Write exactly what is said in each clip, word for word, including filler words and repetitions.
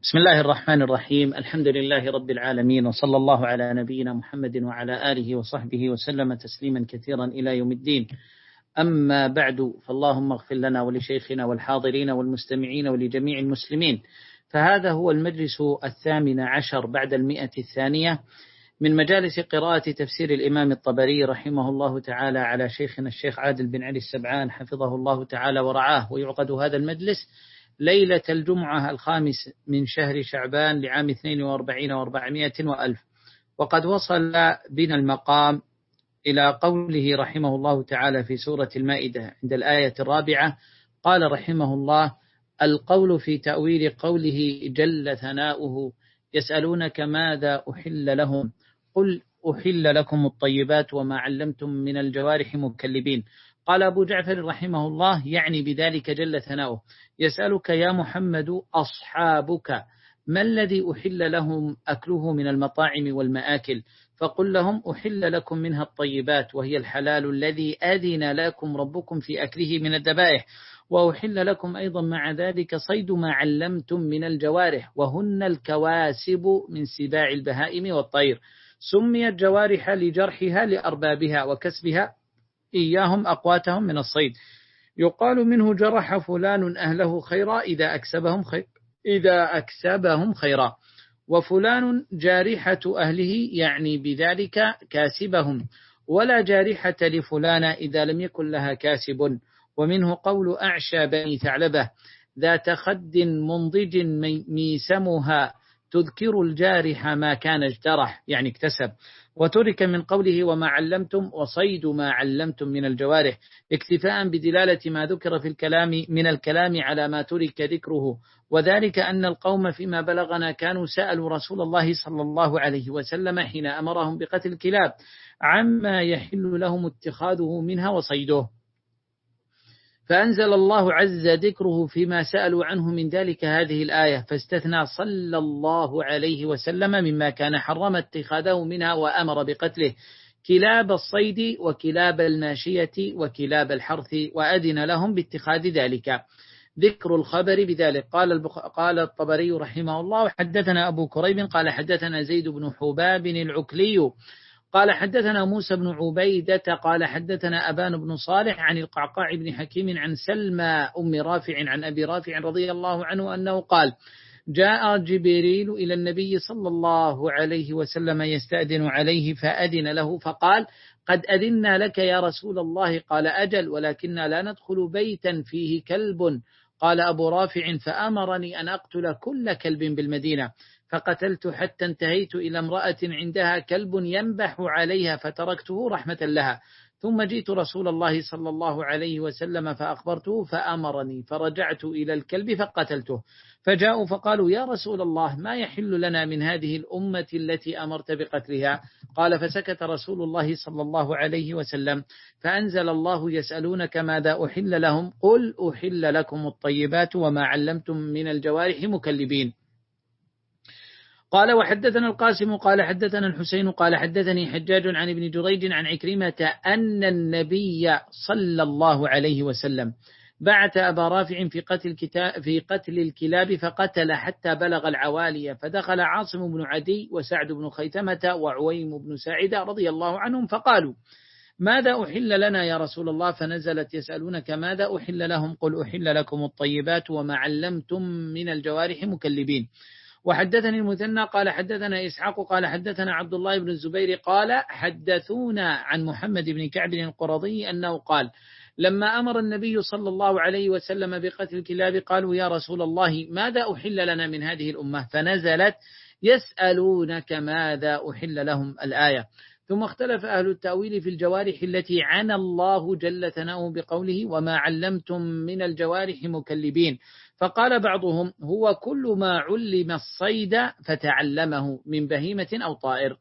بسم الله الرحمن الرحيم. الحمد لله رب العالمين، وصلى الله على نبينا محمد وعلى آله وصحبه وسلم تسليما كثيرا إلى يوم الدين. أما بعد، فاللهم اغفر لنا ولشيخنا والحاضرين والمستمعين ولجميع المسلمين. فهذا هو المجلس الثامن عشر بعد المئة الثانية من مجالس قراءة تفسير الإمام الطبري رحمه الله تعالى على شيخنا الشيخ عادل بن علي السبعان حفظه الله تعالى ورعاه. ويعقد هذا المجلس ليلة الجمعة الخامس من شهر شعبان لعام اثنين وأربعين وأربعمائة وألف. وقد وصل بنا المقام إلى قوله رحمه الله تعالى في سورة المائدة عند الآية الرابعة. قال رحمه الله: القول في تأويل قوله جل ثناؤه يسألونك ماذا أحل لهم قل أحل لكم الطيبات وما علمتم من الجوارح مكلبين. قال أبو جعفر رحمه الله يعني بذلك جل ثناؤه: يسألك يا محمد أصحابك ما الذي أحل لهم أكله من المطاعم والمآكل، فقل لهم أحل لكم منها الطيبات وهي الحلال الذي أذن لكم ربكم في أكله من الذبائح، وأحل لكم أيضا مع ذلك صيد ما علمتم من الجوارح وهن الكواسب من سباع البهائم والطير، سميت جوارح لجرحها لأربابها وكسبها إياهم أقواتهم من الصيد، يقال منه جرح فلان أهله خيرا إذا أكسبهم خير إذا أكسبهم خيرا، وفلان جارحة أهله يعني بذلك كاسبهم، ولا جارحة لفلان إذا لم يكن لها كاسب. ومنه قول أعشى بني ثعلبة: ذات خد منضج ميسمها تذكر الجارح ما كان اجترح يعني اكتسب. وترك من قوله وما علمتم وصيد ما علمتم من الجوارح اكتفاء بدلالة ما ذكر في الكلام من الكلام على ما ترك ذكره، وذلك أن القوم فيما بلغنا كانوا سألوا رسول الله صلى الله عليه وسلم حين أمرهم بقتل الكلاب عما يحل لهم اتخاذه منها وصيده، فأنزل الله عز ذكره فيما سألوا عنه من ذلك هذه الآية، فاستثنى صلى الله عليه وسلم مما كان حرم اتخاذه منها وأمر بقتله كلاب الصيد وكلاب الماشية وكلاب الحرث، وأذن لهم باتخاذ ذلك. ذكر الخبر بذلك. قال البخ... قال الطبري رحمه الله: حدثنا أبو كريب قال حدثنا زيد بن حباب العكلي قال حدثنا موسى بن عبيدة قال حدثنا أبان بن صالح عن القعقاع بن حكيم عن سلمى أم رافع عن أبي رافع رضي الله عنه أنه قال: جاء جبريل إلى النبي صلى الله عليه وسلم يستأذن عليه فأذن له فقال: قد أذنا لك يا رسول الله. قال: أجل، ولكننا لا ندخل بيتا فيه كلب. قال أبو رافع: فأمرني أن أقتل كل كلب بالمدينة، فقتلت حتى انتهيت إلى امرأة عندها كلب ينبح عليها فتركته رحمة لها، ثم جئت رسول الله صلى الله عليه وسلم فأخبرته فأمرني، فرجعت إلى الكلب فقتلته، فجاءوا فقالوا: يا رسول الله ما يحل لنا من هذه الأمة التي أمرت بقتلها؟ قال: فسكت رسول الله صلى الله عليه وسلم، فأنزل الله: يسألونك ماذا أحل لهم قل أحل لكم الطيبات وما علمتم من الجوارح مكلبين. قال: وحدثنا القاسم قال حدثنا الحسين قال حدثني حجاج عن ابن جريج عن عكرمة أن النبي صلى الله عليه وسلم بعث أبا رافع في قتل, في قتل الكلاب فقتل حتى بلغ العوالية، فدخل عاصم بن عدي وسعد بن خيثمة وعويم بن ساعدة رضي الله عنهم فقالوا: ماذا أحل لنا يا رسول الله؟ فنزلت: يسألونك ماذا أحل لهم قل أحل لكم الطيبات وما علمتم من الجوارح مكلبين. وحدثني المثنى قال حدثنا إسحاق قال حدثنا عبد الله بن الزبير قال حدثونا عن محمد بن كعب القرظي أنه قال: لما أمر النبي صلى الله عليه وسلم بقتل الكلاب قالوا: يا رسول الله ماذا أحل لنا من هذه الأمة؟ فنزلت: يسألونك ماذا أحل لهم الآية. ثم اختلف أهل التأويل في الجوارح التي عنى الله جل ثناؤه بقوله وما علمتم من الجوارح مكلبين، فقال بعضهم: هو كل ما علم الصيد فتعلمه من بهيمة أو طائر.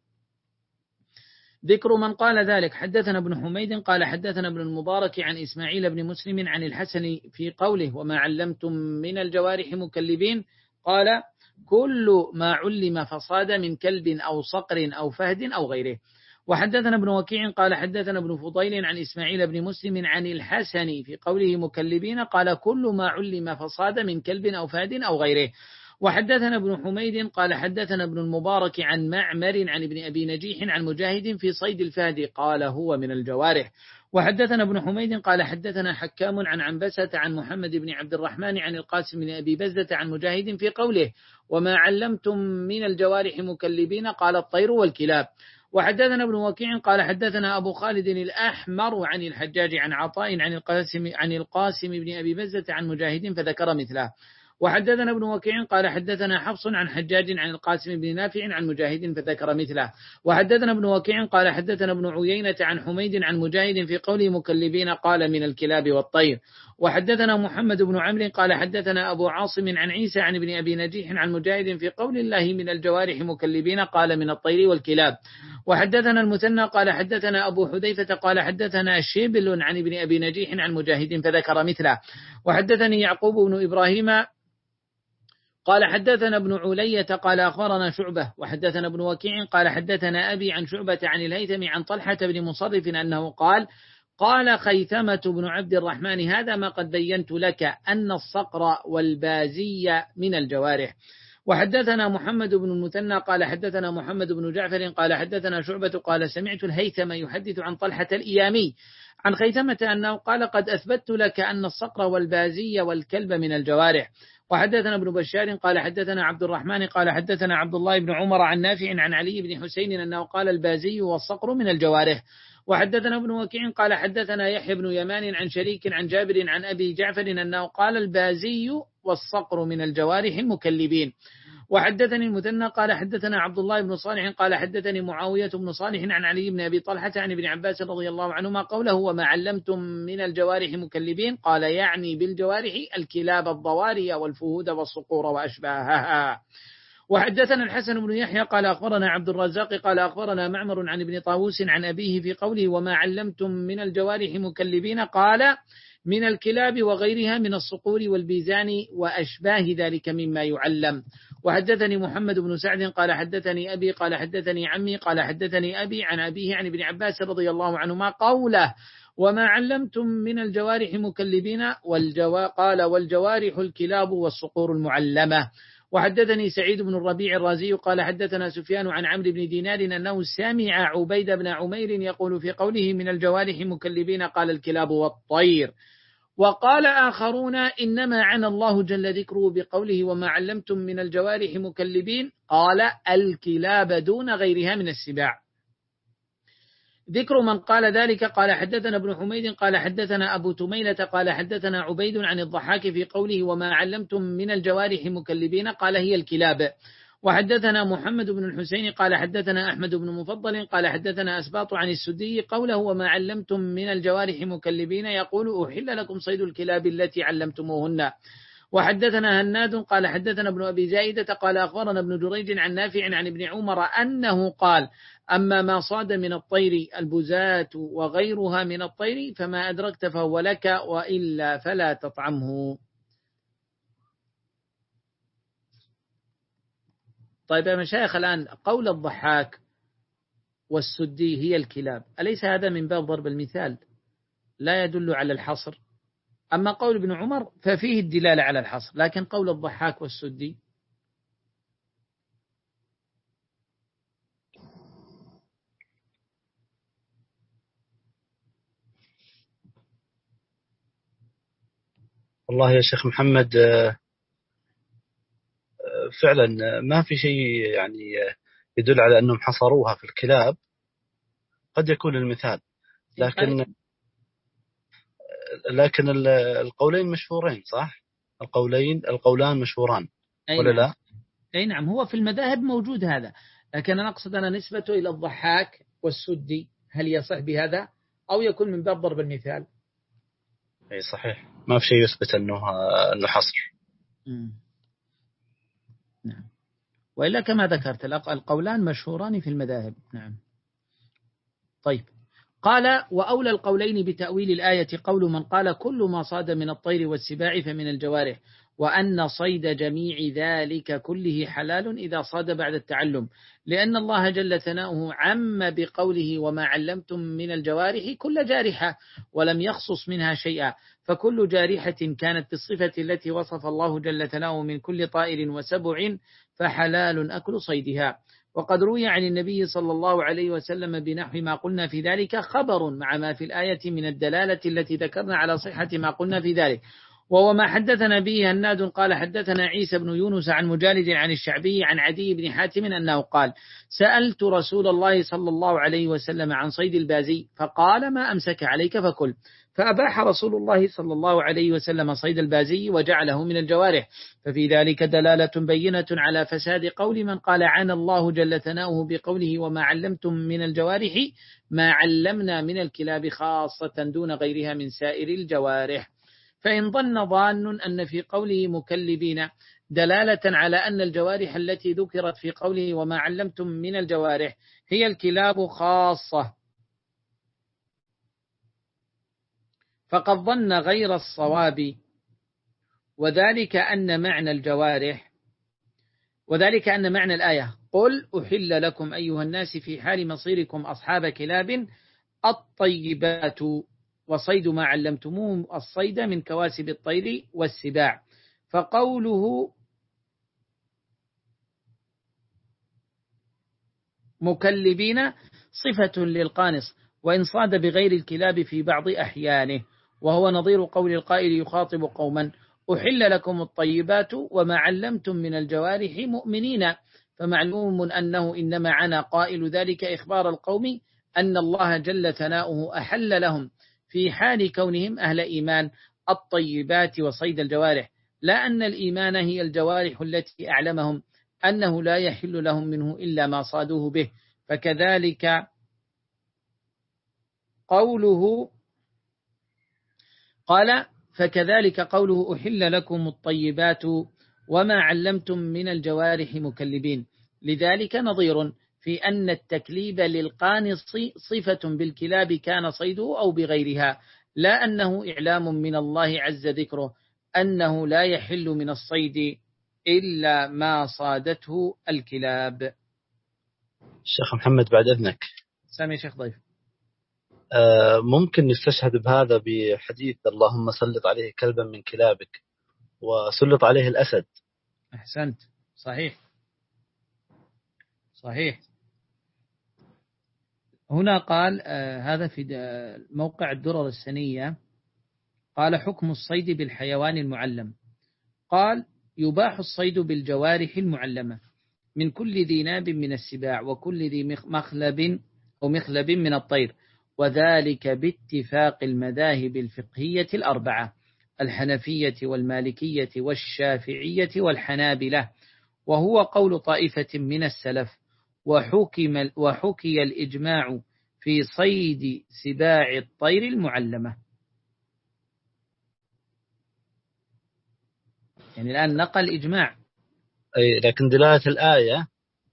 ذكر من قال ذلك. حدثنا ابن حميد قال حدثنا ابن المبارك عن إسماعيل بن مسلم عن الحسن في قوله وما علمتم من الجوارح مكلبين، قال: كل ما علم فصاد من كلب أو صقر أو فهد أو غيره. وحدثنا ابن وكيع قال حدثنا ابن فضيل عن إسماعيل بن مسلم عن الحسن في قوله مكلبين، قال: كل ما علم فصاد من كلب أو فهد أو غيره. وحدثنا ابن حميد قال حدثنا ابن المبارك عن معمر عن ابن أبي نجيح عن مجاهد في صيد الفهد قال هو من الجوارح. وحدثنا ابن حميد قال حدثنا حكام عن عنبسة عن محمد بن عبد الرحمن عن القاسم بن أبي بزة عن مجاهد في قوله وما علمتم من الجوارح مكلبين قال الطير والكلاب. وحدثنا ابن وكيع قال حدثنا أبو خالد الأحمر عن الحجاج عن عطاء عن القاسم عن القاسم بن أبي بزة عن مجاهد فذكر مثله. وحدثنا ابن وكيع قال حدثنا حفص عن حجاج عن القاسم بن نافع عن مجاهد فذكر مثله. وحدثنا ابن وكيع قال حدثنا ابن عيينة عن حميد عن مجاهد في قوله مكلبين قال من الكلاب والطير. وحدثنا محمد بن عمرو قال حدثنا أبو عاصم عن عيسى عن ابن أبي نجيح عن مجاهد في قول الله من الجوارح مكلبين قال من الطير والكلاب. وحدثنا المثنى قال حدثنا أبو حذيفة قال حدثنا شبل عن ابن أبي نجيح عن مجاهد فذكر مثله. وحدثني يعقوب بن إبراهيم قال حدثنا ابن علية قال أخبرنا شعبة. وحدثنا ابن وكيع قال حدثنا أبي عن شعبة عن الهيثم عن طلحة بن مصرف أنه قال قال خيثمة بن عبد الرحمن هذا ما قد بينت لك أن الصقر والبازي من الجوارح. وحدثنا محمد بن المثنى قال حدثنا محمد بن جعفر قال حدثنا شعبة قال سمعت الهيثم يحدث عن طلحة الإيامي عن خيثمة أنه قال قد أثبت لك أن الصقر والبازي والكلب من الجوارح. وحدثنا ابن بشار قال حدثنا عبد الرحمن قال حدثنا عبد الله بن عمر عن نافع عن علي بن حسين أنه قال البازي والصقر من الجوارح. وحدثنا ابن وكيع قال حدثنا يحيى بن يمان عن شريك عن جابر عن أبي جعفر أنه قال البازي والصقر من الجوارح المكلبين. وحدثني المثنى قال حدثنا عبد الله بن صالح قال حدثني معاوية بن صالح عن علي بن أبي طلحة عن ابن عباس رضي الله عنهما قوله وما علمتم من الجوارح مكلبين قال يعني بالجوارح الكلاب الضواري والفهود والصقور وأشباهها. وحدثنا الحسن بن يحيى قال أخبرنا عبد الرزاق قال أخبرنا معمر عن ابن طاووس عن أبيه في قوله وما علمتم من الجوارح مكلبين قال من الكلاب وغيرها من الصقور والبيزان وأشباه ذلك مما يعلم. وحدثني محمد بن سعد قال حدثني أبي قال حدثني عمي قال حدثني أبي عن أبيه عن ابن عباس رضي الله عنهما قوله وما علمتم من الجوارح مكلبين والجوا قال والجوارح الكلاب والصقور المعلمة. وحدثني سعيد بن الربيع الرازي قال حدثنا سفيان عن عمرو بن دينار أنه سمع عبيد بن عمير يقول في قوله من الجوارح مكلبين قال الكلاب والطير. وقال آخرون إنما عنى الله جل ذكره بقوله وما علمتم من الجوارح مكلبين قال الكلاب دون غيرها من السباع. ذكر من قال ذلك قال حدثنا ابن حميد قال حدثنا أبو تميلة قال حدثنا عبيد عن الضحاك في قوله وما علمتم من الجوارح مكلبين قال هي الكلاب. وحدثنا محمد بن الحسين قال حدثنا أحمد بن مفضل قال حدثنا أسباط عن السدي قوله وما علمتم من الجوارح مكلبين يقول أحل لكم صيد الكلاب التي علمتموهن. وحدثنا هناد قال حدثنا ابن أبي زايدة قال أخبرنا ابن جريج عن نافع عن ابن عمر أنه قال أما ما صاد من الطير البزات وغيرها من الطير فما أدركت فهو لك وإلا فلا تطعمه. طيب يا مشايخ الآن قول الضحاك والسدي هي الكلاب أليس هذا من باب ضرب المثال لا يدل على الحصر؟ أما قول ابن عمر ففيه الدلالة على الحصر لكن قول الضحاك والسدي والله يا شيخ محمد فعلا ما في شيء يعني يدل على أنهم حصروها في الكلاب. قد يكون المثال لكن لكن القولين مشهورين صح؟ القولين القولان مشهوران ولا لا؟ أي نعم هو في المذاهب موجود هذا لكن أنا أقصد أنا نسبته إلى الضحاك والسدي هل يصح بهذا أو يكون من باب ضرب المثال؟ أي صحيح ما في شيء يثبت أنه أنه حصر. م. نعم وإلا كما ذكرت القولان مشهوران في المذاهب. نعم. طيب قال وأولى القولين بتأويل الآية قول من قال كل ما صاد من الطير والسباع فمن الجوارح وأن صيد جميع ذلك كله حلال إذا صاد بعد التعلم، لأن الله جل ثناؤه عم بقوله وما علمتم من الجوارح كل جارحة، ولم يخصص منها شيئا، فكل جارحة كانت بالصفة التي وصف الله جل ثناؤه من كل طائر وسبع فحلال أكل صيدها. وقد روي عن النبي صلى الله عليه وسلم بنحو ما قلنا في ذلك خبر مع ما في الآية من الدلالة التي ذكرنا على صحة ما قلنا في ذلك، وهو ما حدثنا به هناد قال حدثنا عيسى بن يونس عن مجالد عن الشعبي عن عدي بن حاتم أنه قال سألت رسول الله صلى الله عليه وسلم عن صيد البازي فقال ما أمسك عليك فكل، فأباح رسول الله صلى الله عليه وسلم صيد البازي وجعله من الجوارح، ففي ذلك دلالة بينة على فساد قول من قال عن الله جل ثناؤه بقوله وما علمتم من الجوارح ما علمنا من الكلاب خاصة دون غيرها من سائر الجوارح. فإن ظن ظان أن في قوله مكلبين دلالة على أن الجوارح التي ذكرت في قوله وما علمتم من الجوارح هي الكلاب خاصة، فقد ظن غير الصواب، وذلك أن معنى الجوارح وذلك أن معنى الآية قل أحل لكم أيها الناس في حال مصيركم أصحاب كلاب الطيبات وصيد ما علمتموه الصيد من كواسب الطير والسباع، فقوله مكلبين صفة للقانص وإن صاد بغير الكلاب في بعض أحيانه، وهو نظير قول القائل يخاطب قوما أحل لكم الطيبات وما علمتم من الجوارح مؤمنين، فمعلوم أنه إنما عنا قائل ذلك إخبار القوم أن الله جل ثناؤه أحل لهم في حال كونهم أهل إيمان الطيبات وصيد الجوارح، لا أن الإيمان هي الجوارح التي أعلمهم أنه لا يحل لهم منه إلا ما صادوه به. فكذلك قوله قال فكذلك قوله أحل لكم الطيبات وما علمتم من الجوارح مكلبين، لذلك نظير في أن التكليب للقانص صفة بالكلاب كان صيده أو بغيرها، لا أنه إعلام من الله عز ذكره أنه لا يحل من الصيد إلا ما صادته الكلاب. الشيخ محمد بعد إذنك سامي شيخ ضيف، آه ممكن نستشهد بهذا بحديث اللهم سلط عليه كلبا من كلابك وسلط عليه الأسد. أحسنت، صحيح صحيح. هنا قال آه هذا في موقع الدرر السنية، قال حكم الصيد بالحيوان المعلم، قال يباح الصيد بالجوارح المعلمة من كل ذي ناب من السباع وكل ذي مخلب أو مخلب من الطير، وذلك باتفاق المذاهب الفقهية الأربعة الحنفية والمالكية والشافعية والحنابلة، وهو قول طائفة من السلف، وحكم وحكي الإجماع في صيد سباع الطير المعلمة. يعني الآن نقل إجماع، أي لكن دلالة الآية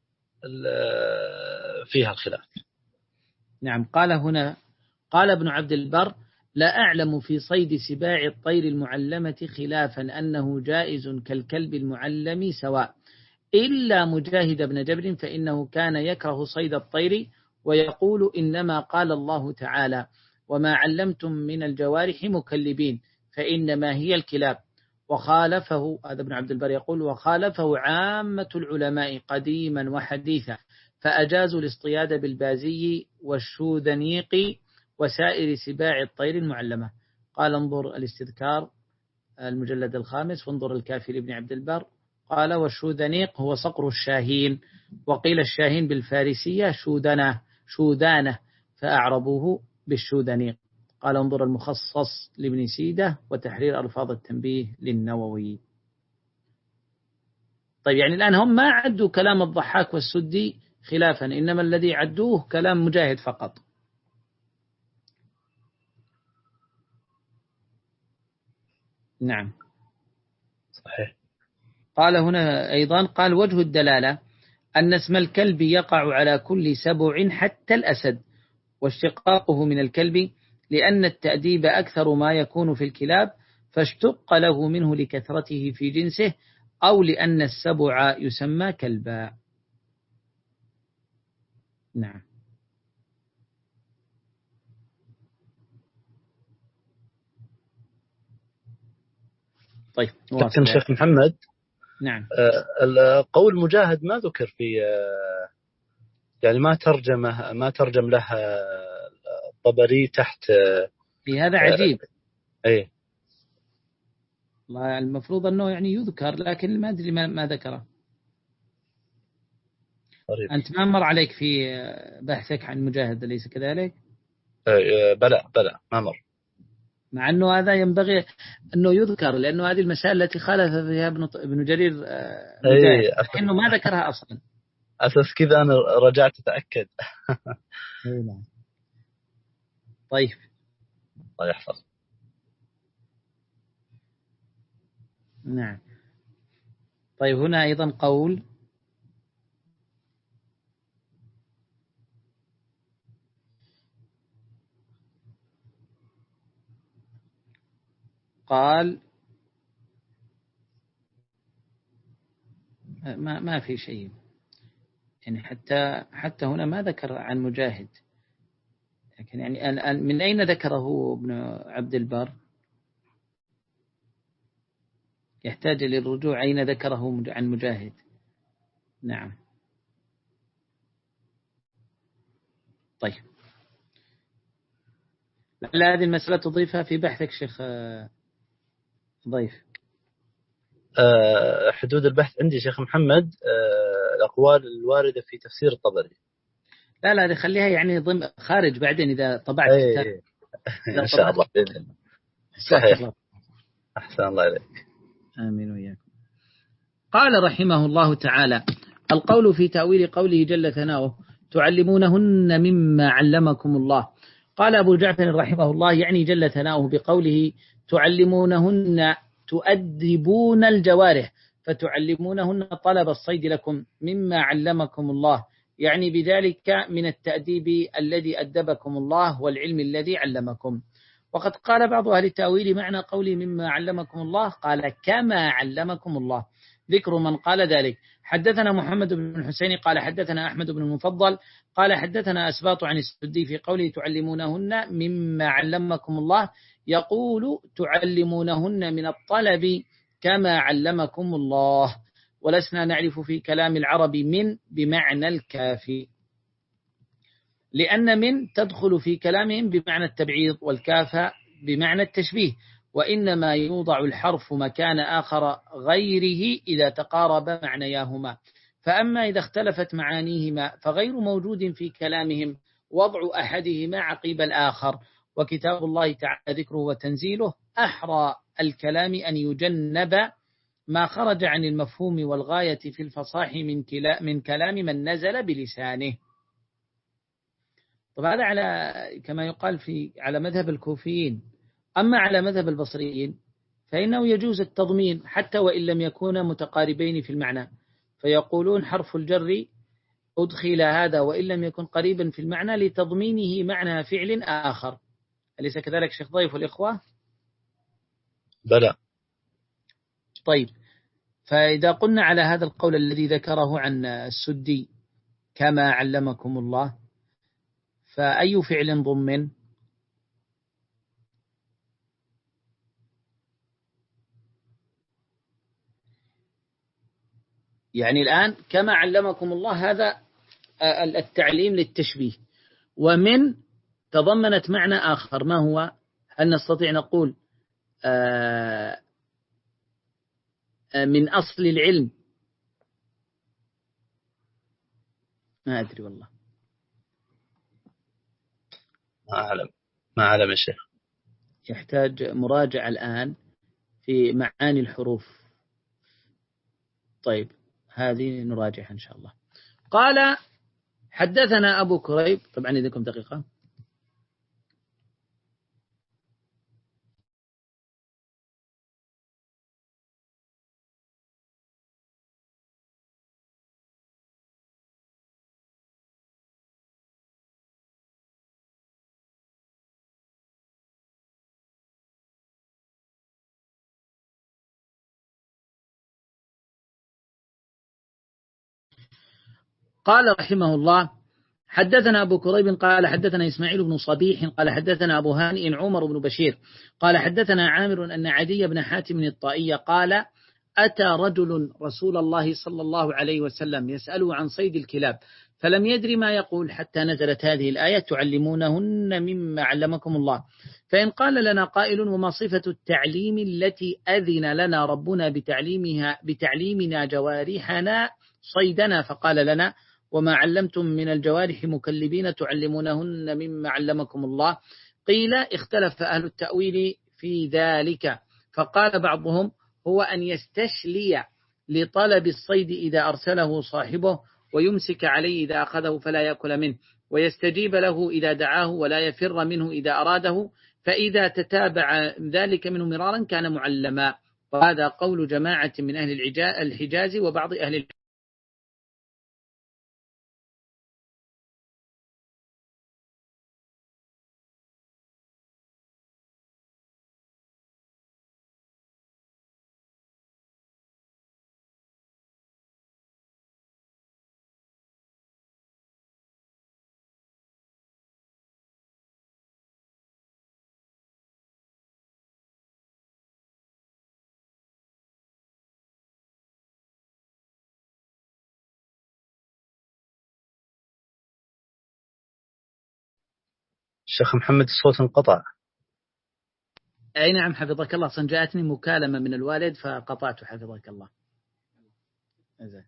فيها الخلاف. نعم، قال هنا قال ابن عبد البر لا أعلم في صيد سباع الطير المعلمة خلافا أنه جائز كالكلب المعلم سواء، إلا مجاهد بن جبر فإنه كان يكره صيد الطير ويقول إنما قال الله تعالى وما علمتم من الجوارح مكلبين فإنما هي الكلاب، وخالفه هذا ابن عبد البر يقول وخالفه عامة العلماء قديما وحديثا، فأجازوا الاصطياد بالبازي والشوذنيق وسائر سباع الطير المعلمة. قال انظر الاستذكار المجلد الخامس وانظر الكافي لابن عبد البر، قال والشوذنيق هو صقر الشاهين، وقيل الشاهين بالفارسية شوذنة شوذانة فأعربوه بالشوذنيق. قال انظر المخصص لابن سيدة وتحرير ألفاظ التنبيه للنووي. طيب يعني الآن هم ما عدوا كلام الضحاك والسدي خلافا، إنما الذي عدوه كلام مجاهد فقط. نعم صحيح. قال هنا أيضا قال وجه الدلالة أن اسم الكلب يقع على كل سبع حتى الأسد، واشتقاقه من الكلب لأن التأديب أكثر ما يكون في الكلاب، فاشتق له منه لكثرته في جنسه أو لأن السبع يسمى كلبا. نعم. طيب لكن شيخ محمد، نعم، قول مجاهد ما ذكر في، يعني ما ترجمه ما ترجم له الطبري تحت. في هذا عجيب. ايه المفروض أنه يعني يذكر، لكن ما أدري ما, ما ذكره. طريب. أنت ما مر عليك في بحثك عن مجاهد أليس كذلك؟ بلى بلى ما مر. مع أنه هذا ينبغي أنه يذكر، لأنه هذه المسائل التي خالف فيها ابن ابن جرير مجاهد، لكنه ما ذكرها أصلا. أساس كذا أنا رجعت أتأكد. طيب الله يحفظ. نعم. طيب هنا أيضا قول قال ما ما في شيء، يعني حتى حتى هنا ما ذكر عن مجاهد، لكن يعني الآن من أين ذكره ابن عبد البر؟ يحتاج للرجوع أين ذكره عن مجاهد. نعم. طيب لعل هذه المسألة تضيفها في بحثك شيخ ضيف. أه حدود البحث عندي شيخ محمد، أه الأقوال الواردة في تفسير الطبري. لا لا خليها يعني ضمن خارج بعدين إذا طبعت أي كتاب. إن شاء الله بإذن الله. صحيح. الله. أحسن الله إليك. آمين وإياكم. قال رحمه الله تعالى: القول في تأويل قوله جل ثناؤه تعلمونهن مما علمكم الله. قال أبو جعفر رحمه الله يعني جل ثناؤه بقوله تعلمونهن تؤدبون الجوارح، فتعلمونهن طلب الصيد لكم مما علمكم الله، يعني بذلك من التأديب الذي أدبكم الله والعلم الذي علمكم. وقد قال بعض أهل التأويل معنى قوله مما علمكم الله قال كما علمكم الله. ذكر من قال ذلك: حدثنا محمد بن الحسين قال حدثنا أحمد بن المفضل قال حدثنا أسباط عن السدي في قوله تعلمونهن مما علمكم الله، يقول تعلمونهن من الطلب كما علمكم الله. ولسنا نعرف في كلام العرب من بمعنى الكافي، لأن من تدخل في كلامهم بمعنى التبعيض والكاف بمعنى التشبيه، وإنما يوضع الحرف مكان آخر غيره إذا تقارب معنياهما. فأما إذا اختلفت معانيهما فغير موجود في كلامهم وضع أحدهما عقيب الآخر. وكتاب الله تعالى ذكره وتنزيله أحرى الكلام أن يجنب ما خرج عن المفهوم والغاية في الفصاح من, من كلام من نزل بلسانه. طب هذا على كما يقال في على مذهب الكوفيين. أما على مذهب البصريين فإنه يجوز التضمين حتى وإن لم يكونا متقاربين في المعنى، فيقولون حرف الجر أدخل هذا وإن لم يكن قريبا في المعنى لتضمينه معنى فعل آخر. أليس كذلك شيخ ضيف والإخوة؟ بلى. طيب فإذا قلنا على هذا القول الذي ذكره عن السدي كما علمكم الله، فأي فعل ضمن؟ يعني الآن كما علمكم الله هذا التعليم للتشبيه، ومن تضمنت معنى آخر، ما هو؟ هل نستطيع نقول من أصل العلم؟ ما أدري والله، ما أعلم ما أعلم يا شيخ، يحتاج مراجعة الآن في معاني الحروف. طيب هذه نراجعها إن شاء الله. قال حدثنا أبو كريب، طبعا إذنكم دقيقة. قال رحمه الله: حدثنا أبو كريب قال حدثنا إسماعيل بن صبيح قال حدثنا أبو هانئ عمر بن بشير قال حدثنا عامر أن عدي بن حاتم الطائي قال: أتى رجل رسول الله صلى الله عليه وسلم يسأله عن صيد الكلاب، فلم يدر ما يقول حتى نزلت هذه الآية: تعلمونهن مما علمكم الله. فإن قال لنا قائل: وما صفة التعليم التي أذن لنا ربنا بتعليمها بتعليمنا جوارحنا صيدنا؟ فقال لنا: وما علمتم من الجوارح مكلبين تعلمونهن مما علمكم الله. قيل: اختلف أهل التأويل في ذلك، فقال بعضهم: هو أن يستشلي لطلب الصيد إذا أرسله صاحبه، ويمسك عليه إذا أخذه فلا يأكل منه، ويستجيب له إذا دعاه ولا يفر منه إذا أراده، فإذا تتابع ذلك منه مرارا كان معلما. وهذا قول جماعة من أهل الحجاز وبعض أهل الحجاز. الشيخ محمد الصوت انقطع. أي نعم حفظك الله، جاءتني مكالمة من الوالد فقطعت حفظك الله. أزل.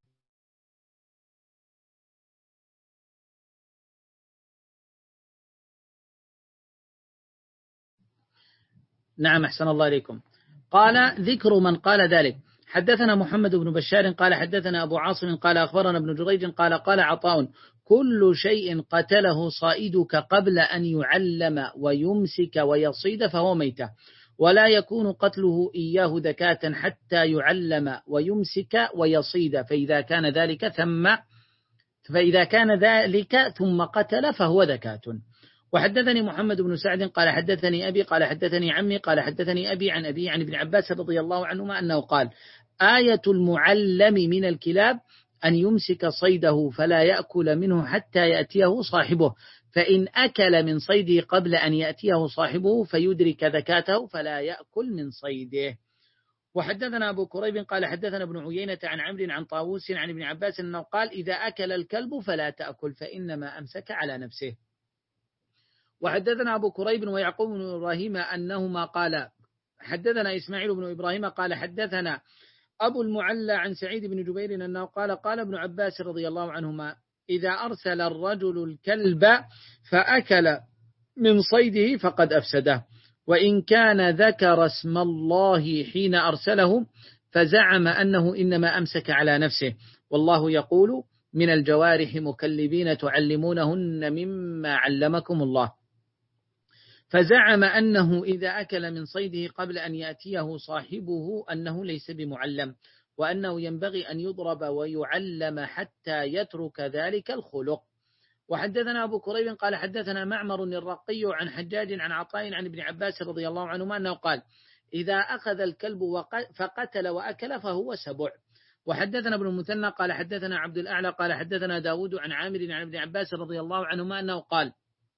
نعم أحسن الله إليكم. قال: ذكر من قال ذلك. حدثنا محمد بن بشار قال حدثنا أبو عاصم قال أخبرنا ابن جريج قال قال عطاء: كل شيء قتله صائدك قبل أن يعلم ويمسك ويصيد فهو ميتة، ولا يكون قتله إياه ذكاة حتى يعلم ويمسك ويصيد، فإذا كان ذلك ثم فإذا كان ذلك ثم قتل فهو ذكاة. وحدثني محمد بن سعد قال حدثني أبي قال حدثني عمي قال حدثني أبي عن أبي عن ابن عباس رضي الله عنهما أنه قال: آية المعلم من الكلاب أن يمسك صيده فلا يأكل منه حتى يأتيه صاحبه، فإن أكل من صيده قبل أن يأتيه صاحبه فيدرك ذكاته فلا يأكل من صيده. وحدثنا أبو كريب قال حدثنا ابن عيينة عن عمرو عن طاووس عن ابن عباس أنه قال: إذا أكل الكلب فلا تأكل فإنما أمسك على نفسه. وحدثنا أبو كريب ويعقوب بن إبراهيم أنهما قال حدثنا إسماعيل بن إبراهيم قال حدثنا أبو المعلى عن سعيد بن جبير أنه قال: قال ابن عباس رضي الله عنهما: إذا أرسل الرجل الكلب فأكل من صيده فقد أفسده، وإن كان ذكر اسم الله حين أرسله فزعم أنه إنما أمسك على نفسه، والله يقول: من الجوارح مكلبين تعلمونهن مما علمكم الله. فزعم أنه إذا أكل من صيده قبل أن يأتيه صاحبه أنه ليس بمعلم، وأنه ينبغي أن يضرب ويعلم حتى يترك ذلك الخلق. وحدثنا أبو كريب قال حدثنا معمر الرقي عن حجاج عن عطاء عن ابن عباس رضي الله عنهما أنه قال: إذا أخذ الكلب فقتل وأكل فهو سبع. وحدثنا ابن المثنى قال حدثنا عبد الأعلى قال حدثنا داود عن عامر عن ابن عباس رضي الله عنهما أنه قال: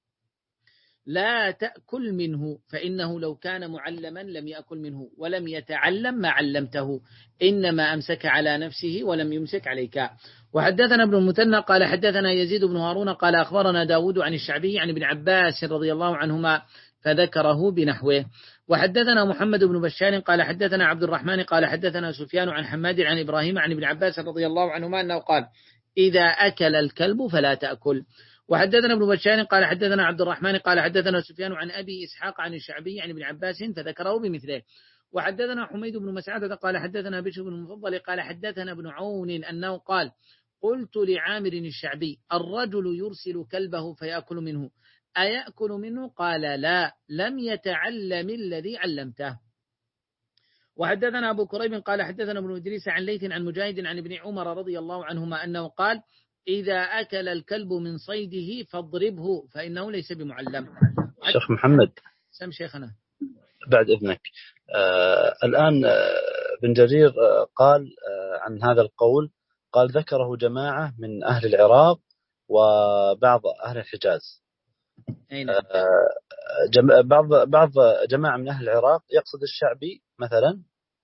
لا تأكل منه، فإنه لو كان معلما لم يأكل منه ولم يتعلم ما علمته، إنما أمسك على نفسه ولم يمسك عليك. وحدثنا ابن المثنى قال حدثنا يزيد بن هارون قال أخبرنا داود عن الشعبي عن ابن عباس رضي الله عنهما فذكره بنحوه. وحدثنا محمد بن بشار قال حدثنا عبد الرحمن قال حدثنا سفيان عن حماد عن إبراهيم عن ابن عباس رضي الله عنهما أنه قال: إذا أكل الكلب فلا تأكل. وحدثنا ابن بشار قال حدثنا عبد الرحمن قال حدثنا سفيان عن أبي إسحاق عن الشعبي عن ابن عباس فذكره بمثله. وحدثنا حميد بن مسعدة قال حدثنا بشر بن المفضل قال حدثنا ابن عون أنه قال: قلت لعامر الشعبي: الرجل يرسل كلبه فيأكل منه، أيأكل منه؟ قال: لا، لم يتعلم الذي علمته. وحدثنا أبو كريب قال حدثنا ابن إدريس عن ليث عن مجاهد عن ابن عمر رضي الله عنهما أنه قال: إذا أكل الكلب من صيده فاضربه فإنه ليس بمعلم. شيخ محمد سم شيخنا بعد إذنك. آه الآن آه بن جرير آه قال آه عن هذا القول قال ذكره جماعة من أهل العراق وبعض أهل الحجاز. نعم. جم... بعض بعض جماعة من أهل العراق يقصد الشعبي مثلا،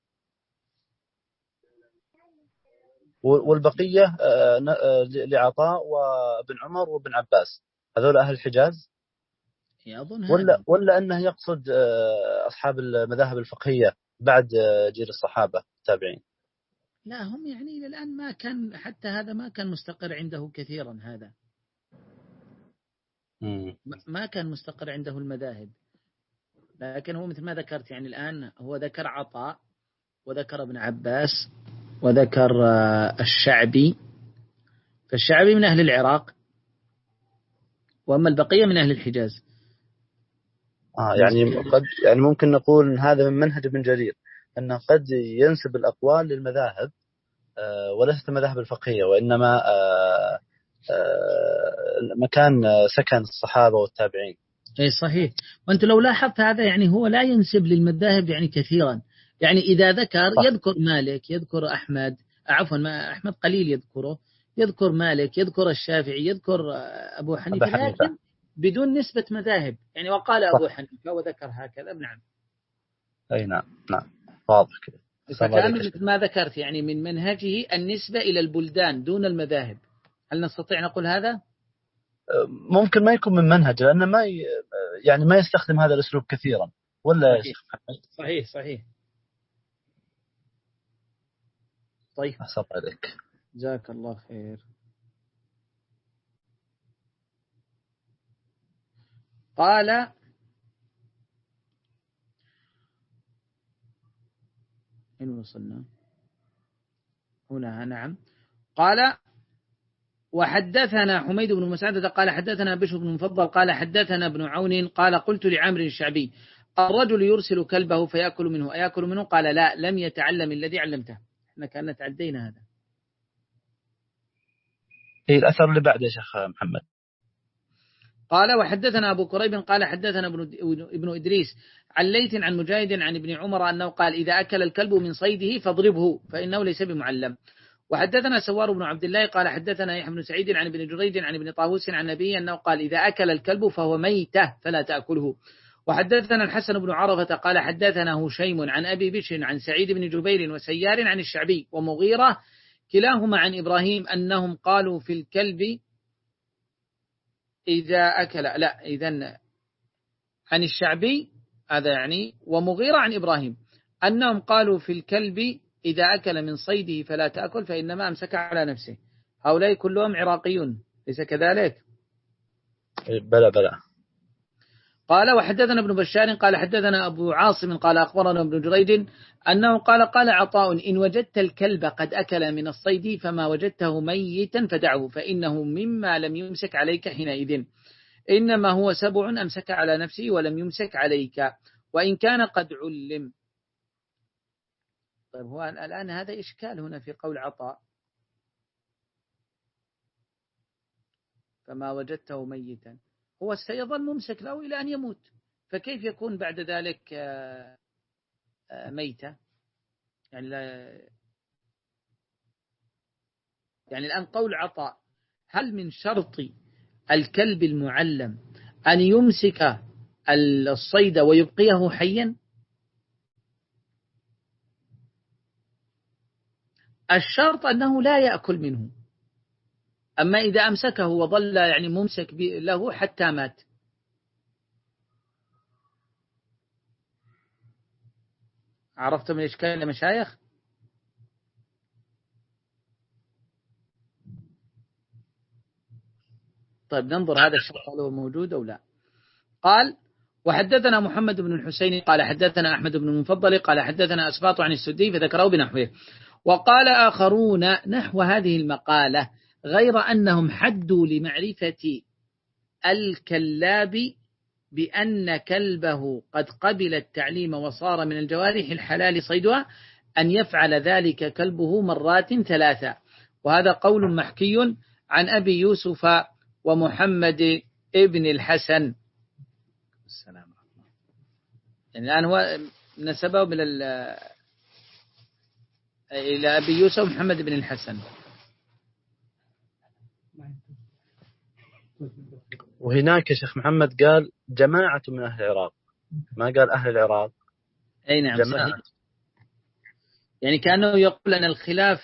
والبقية لعطاء وابن عمر وابن عباس، هذول أهل الحجاز. أظن ولا هذا ولا أنه يقصد أصحاب المذاهب الفقهية بعد جيل الصحابة التابعين. لا، هم يعني إلى الآن ما كان، حتى هذا ما كان مستقر عنده كثيرا، هذا مم. ما كان مستقر عنده المذاهب. لكن هو مثل ما ذكرت يعني الآن هو ذكر عطاء وذكر ابن عباس وذكر الشعبي، فالشعبي من أهل العراق، وأما البقية من أهل الحجاز. آه يعني قد يعني ممكن نقول إن هذا من منهج ابن جرير، أنه قد ينسب الأقوال للمذاهب آه وليست المذاهب الفقهية، وإنما آه آه مكان سكن الصحابة والتابعين. أي صحيح. وأنت لو لاحظت هذا يعني هو لا ينسب للمذاهب يعني كثيرا، يعني إذا ذكر صح. يذكر مالك، يذكر أحمد، عفوا ما أحمد قليل يذكره، يذكر مالك، يذكر الشافعي، يذكر أبو حنيفة، أبو حنيفة. لكن بدون نسبة مذاهب، يعني وقال صح. أبو حنيفة وذكر هكذا. نعم. أي نعم نعم واضح كذا. فكان مثل ما ذكرت يعني من منهجه النسبة إلى البلدان دون المذاهب. هل نستطيع نقول هذا؟ ممكن ما يكون من منهج، لأنه ما ي... يعني ما يستخدم هذا الأسلوب كثيرا، ولا صحيح صحيح صحيح. طيب أحسن عليك، جزاك الله خير. قال إن وصلنا هنا. نعم. قال وحدثنا حميد بن مسعدة قال حدثنا بشر بن مفضل قال حدثنا ابن عون قال قلت لعمرو الشعبي الرجل يرسل كلبه فيأكل منه أيأكل منه؟ قال لا، لم يتعلم الذي علمته. احنا كأننا تعدينا هذا. هي الأثر اللي بعده يا شيخ محمد. قال وحدثنا أبو كريب قال حدثنا ابن, ابن إدريس عن ليث عن مجاهد عن ابن عمر أنه قال إذا أكل الكلب من صيده فاضربه فإنه ليس بمعلم. وحدثنا سوار بن عبد الله قال حدثنا يحيى بن سعيد عن ابن جريج عن ابن طاووس عن النبي أنه قال إذا أكل الكلب فهو ميتة فلا تأكله. وحدثنا الحسن بن عرفة قال حدثنا هشيم عن أبي بشر عن سعيد بن جبير وسيار عن الشعبي ومغيرة كلاهما عن إبراهيم أنهم قالوا في الكلب إذا أكل، لا إذن عن الشعبي هذا يعني، ومغيرة عن إبراهيم أنهم قالوا في الكلب إذا أكل من صيده فلا تأكل فإنما أمسك على نفسه. هؤلاء كلهم عراقيون، ليس كذلك؟ بلى بلى. قال وحدثنا ابن بشار قال حدثنا أبو عاصم قال أخبرنا ابن جريج أنه قال قال عطاء إن وجدت الكلب قد أكل من الصيد فما وجدته ميتا فدعه فإنه مما لم يمسك عليك حينئذ، إنما هو سبع أمسك على نفسه ولم يمسك عليك وإن كان قد علم. طيب هو الآن هذا إشكال هنا في قول عطاء فما وجدته ميتا، هو سيظل ممسك له إلى أن يموت، فكيف يكون بعد ذلك ميتة؟ يعني لا يعني الآن قول عطاء هل من شرط الكلب المعلم أن يمسك الصيد ويبقيه حيا؟ الشرط أنه لا يأكل منه، أما إذا أمسكه وظل يعني ممسك له حتى مات. عرفتم الإشكال يا مشايخ؟ طيب ننظر هذا الشرط هل هو موجود أو لا. قال وحدثنا محمد بن الحسين قال حدثنا أحمد بن المفضل قال حدثنا أسباط عن السدي فذكره بنحوه. وقال آخرون نحو هذه المقالة غير أنهم حدوا لمعرفة الكلاب بأن كلبه قد قبل التعليم وصار من الجوارح الحلال صيدها أن يفعل ذلك كلبه مرات ثلاثة. وهذا قول محكي عن أبي يوسف ومحمد ابن الحسن. السلام عليكم. يعني الآن هو نسبه إلى أبي يوسف ومحمد بن الحسن. وهناك يا شيخ محمد قال جماعة من أهل العراق، ما قال أهل العراق. أي نعم جماعة. صحيح، يعني كأنه يقول أن الخلاف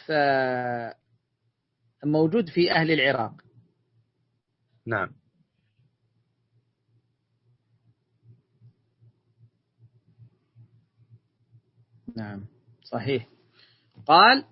موجود في أهل العراق. نعم. نعم صحيح. قال: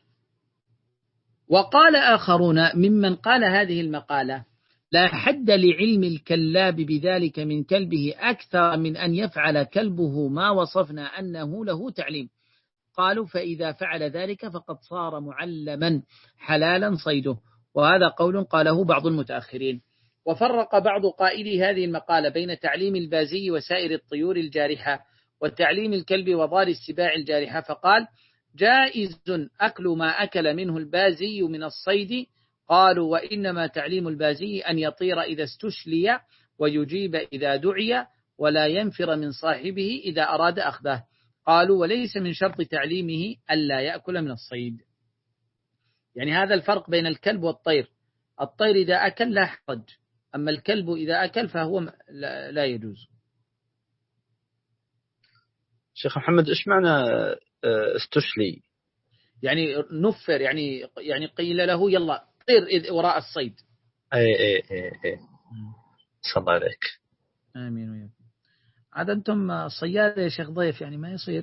وقال آخرون ممن قال هذه المقالة: لا حد لعلم الكلاب بذلك من كلبه أكثر من أن يفعل كلبه ما وصفنا أنه له تعليم. قالوا: فإذا فعل ذلك فقد صار معلما حلالا صيده. وهذا قول قاله بعض المتأخرين. وفرق بعض قائلي هذه المقالة بين تعليم البازي وسائر الطيور الجارحة وتعليم الكلب وضار السباع الجارحة، فقال: جائز أكل ما أكل منه البازي من الصيد. قالوا: وإنما تعليم البازي أن يطير إذا استشلي ويجيب إذا دعي ولا ينفر من صاحبه إذا أراد أخذه. قالوا: وليس من شرط تعليمه ألا يأكل من الصيد. يعني هذا الفرق بين الكلب والطير. الطير إذا أكل لا حرج، أما الكلب إذا أكل فهو لا يجوز. شيخ محمد إيش معنى استشلي؟ يعني نفر، يعني يعني قيل له يلا طير وراء الصيد. أي أي أي أي. صلى الله عليك. آمين وياكم. عاد أنتم صياد يا شيخ ضيف، يعني ما يصير.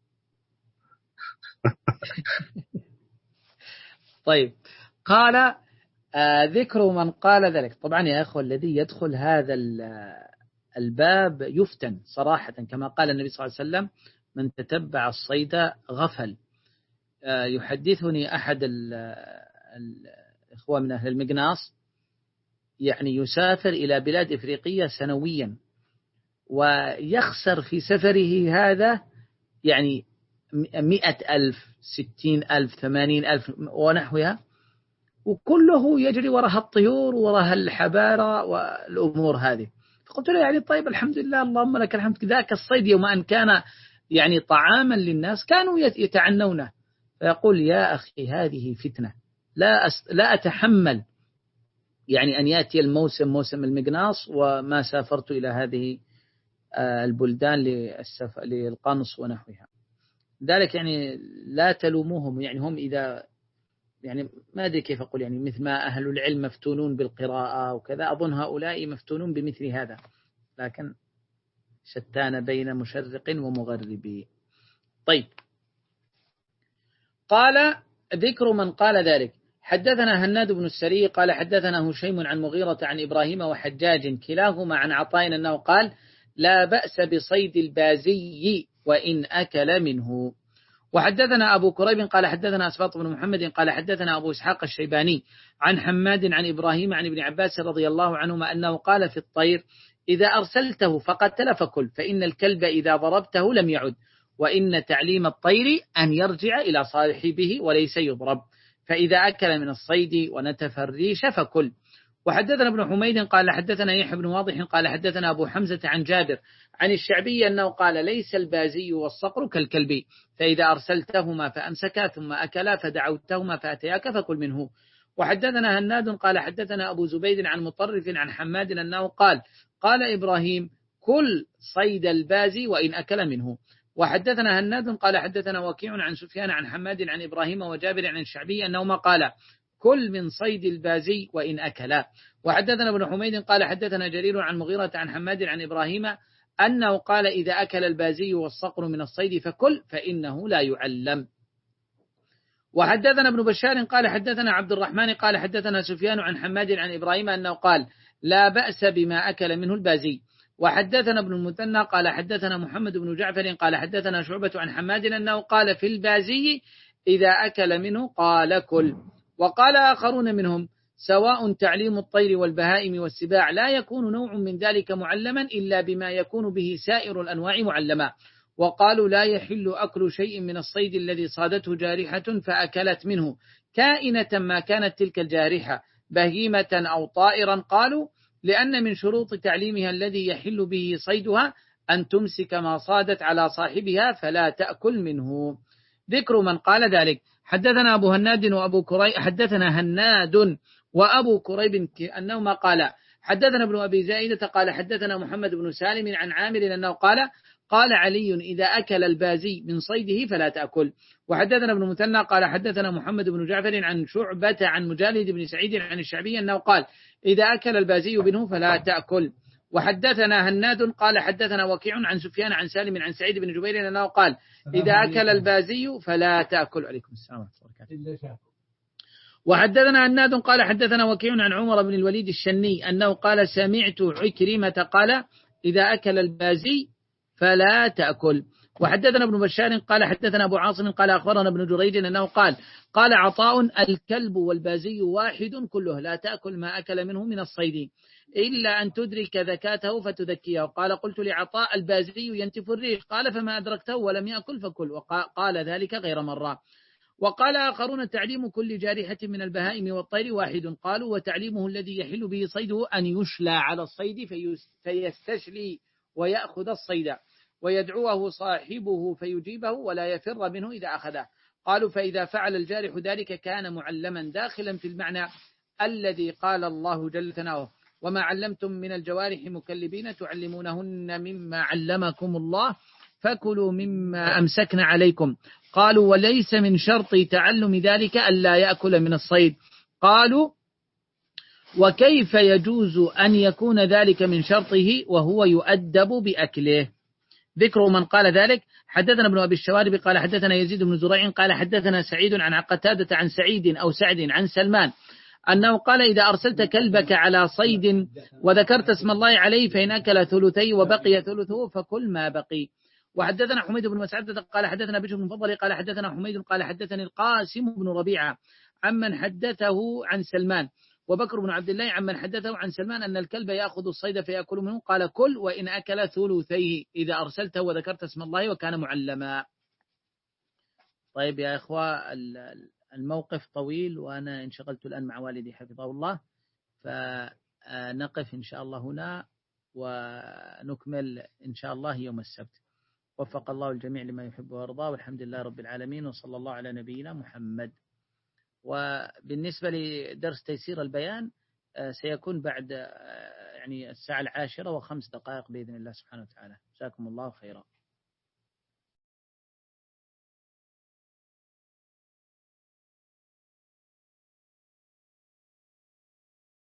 طيب، قال: آه ذكر من قال ذلك. طبعا يا أخوة الذي يدخل هذا الباب يفتن صراحة، كما قال النبي صلى الله عليه وسلم: من تتبع الصيد غفل. آه يحدثني أحد الإخوة من أهل المقناص، يعني يسافر إلى بلاد إفريقية سنويا ويخسر في سفره هذا يعني مئة ألف، ستين ألف، ثمانين ألف ونحوها، وكله يجري وراها الطيور وراها الحبارة والأمور هذه. فقلت له: يعني طيب الحمد لله اللهم لك الحمد، ذاك الصيد يوم أن كان يعني طعاما للناس كانوا يتعنونه. فيقول: يا أخي هذه فتنة، لا أس... لا أتحمل يعني أن يأتي الموسم موسم المقناص وما سافرت إلى هذه البلدان للسف... للقنص ونحوها. ذلك يعني لا تلوموهم، يعني هم إذا يعني ما أدري كيف أقول، يعني مثل ما أهل العلم مفتونون بالقراءة وكذا، أظن هؤلاء مفتونون بمثل هذا، لكن شتان بين مشرق ومغرب. طيب، قال: ذكر من قال ذلك. حدثنا هناد بن السري قال حدثنا هشيم عن مغيرة عن إبراهيم وحجاج كلاهما عن عطاء أنه قال: لا بأس بصيد البازي وإن أكل منه. وحدثنا أبو كريب قال حدثنا أسباط بن محمد قال حدثنا أبو إسحاق الشيباني عن حماد عن إبراهيم عن ابن عباس رضي الله عنهما أنه قال في الطير: إذا أرسلته فقتل فكل، فإن الكلب إذا ضربته لم يعد، وإن تعليم الطير أن يرجع إلى صاحبه وليس يضرب، فإذا أكل من الصيد ونتف الريش فكل. وحدثنا ابن حميد قال حدثنا يحيى بن واضح قال حدثنا أبو حمزة عن جابر عن الشعبي أنه قال: ليس البازي والصقر كالكلب، فإذا أرسلتهما فأمسكا ثم أكلا فدعوتهما فأتياك فكل منه. وحدثنا هناد قال حدثنا أبو زبيد عن مطرف عن حماد أنه قال: قال إبراهيم: كل صيد البازي وإن أكل منه. وحدثنا هناد قال حدثنا وكيع عن سفيان عن حماد عن إبراهيم وجابر عن الشعبي أنهما قال: كل من صيد البازي وإن أكلا. وحدثنا ابن حميد قال حدثنا جرير عن مغيرة عن حماد عن إبراهيم أنه قال: إذا أكل البازي والصقر من الصيد فكل، فإنه لا يعلم. وحدثنا ابن بشار قال حدثنا عبد الرحمن قال حدثنا سفيان عن حماد عن إبراهيم أنه قال: لا بأس بما أكل منه البازي. وحدثنا ابن المثنى قال حدثنا محمد بن جعفر قال حدثنا شعبة عن حماد أنه قال في البازي: إذا أكل منه قال كل. وقال آخرون منهم: سواء تعليم الطير والبهائم والسباع لا يكون نوع من ذلك معلما إلا بما يكون به سائر الأنواع معلما. وقالوا: لا يحل أكل شيء من الصيد الذي صادته جارحة فأكلت منه كائنة ما كانت تلك الجارحة بهيمة أو طائرا. قالوا: لأن من شروط تعليمها الذي يحل به صيدها أن تمسك ما صادت على صاحبها فلا تأكل منه. ذكر من قال ذلك. حدثنا أبو هناد وأبو كريب حدثنا هناد وأبو كريب أنهما قال: حدثنا ابن أبي زائدة قال حدثنا محمد بن سالم عن عامر أنه قال قال علي إذا أكل البازي من صيده فلا تأكل. وحدثنا ابن مثنى قال حدثنا محمد بن جعفر عن شعبة عن مجالد بن سعيد عن الشعبي أنه قال إذا أكل البازي منه فلا تأكل. وحدثنا هناد قال حدثنا وكيع عن سفيان عن سالم عن سعيد بن جبير أنه قال إذا أكل البازي فلا تأكل. عليكم السلام ورحمة الله وبركاته. وحدثنا هناد قال حدثنا وكيع عن عمر بن الوليد الشني أنه قال سمعت عكرمة قال إذا أكل البازي فلا تأكل. وحدثنا ابن بشار قال حدثنا أبو عاصم قال أخبرنا ابن جريج أنه قال قال عطاء الكلب والبازي واحد كله لا تأكل ما أكل منه من الصيد إلا أن تدرك ذكاته فتذكيه. قال قلت لعطاء البازي ينتف الريش قال فما أدركته ولم يأكل فكل. وقال ذلك غير مرة. وقال آخرون تعليم كل جارحة من البهائم والطير واحد. قالوا وتعليمه الذي يحل به صيده أن يشلى على الصيد فيستشلي ويأخذ الصيد ويدعوه صاحبه فيجيبه ولا يفر منه إذا أخذه. قالوا فإذا فعل الجارح ذلك كان معلما داخلا في المعنى الذي قال الله جل ثناؤه وما علمتم من الجوارح مكلبين تعلمونهن مما علمكم الله فكلوا مما أمسكن عليكم. قالوا وليس من شرط تعلم ذلك ألا يأكل من الصيد. قالوا وكيف يجوز أن يكون ذلك من شرطه وهو يؤدب بأكله؟ ذكر من قال ذلك حدثنا ابن أبي الشوارب قال حدثنا يزيد بن زريع قال حدثنا سعيد عن قتادة عن سعيد أو سعد عن سلمان أنه قال إذا أرسلت كلبك على صيد وذكرت اسم الله عليه فإن أكل ثلثي وبقي ثلثه فكل ما بقي. وحدثنا حميد بن مسعدة قال حدثنا بشر بن فضل قال حدثنا حميد قال حدثني القاسم بن ربيعة عمن حدثه عن سلمان وبكر بن عبد الله عمن حدثه عن سلمان أن الكلب يأخذ الصيد فيأكل منه قال كل وإن أكل ثلثيه إذا أرسلته وذكرت اسم الله وكان معلما. طيب يا إخوة الموقف طويل وأنا انشغلت الآن مع والدي حفظه الله فنقف إن شاء الله هنا ونكمل إن شاء الله يوم السبت. وفق الله الجميع لما يحب ويرضى والحمد لله رب العالمين وصلى الله على نبينا محمد. وبالنسبة لدرس تيسير البيان سيكون بعد يعني الساعة العاشرة وخمس دقائق بإذن الله سبحانه وتعالى. جزاكم الله خيرا.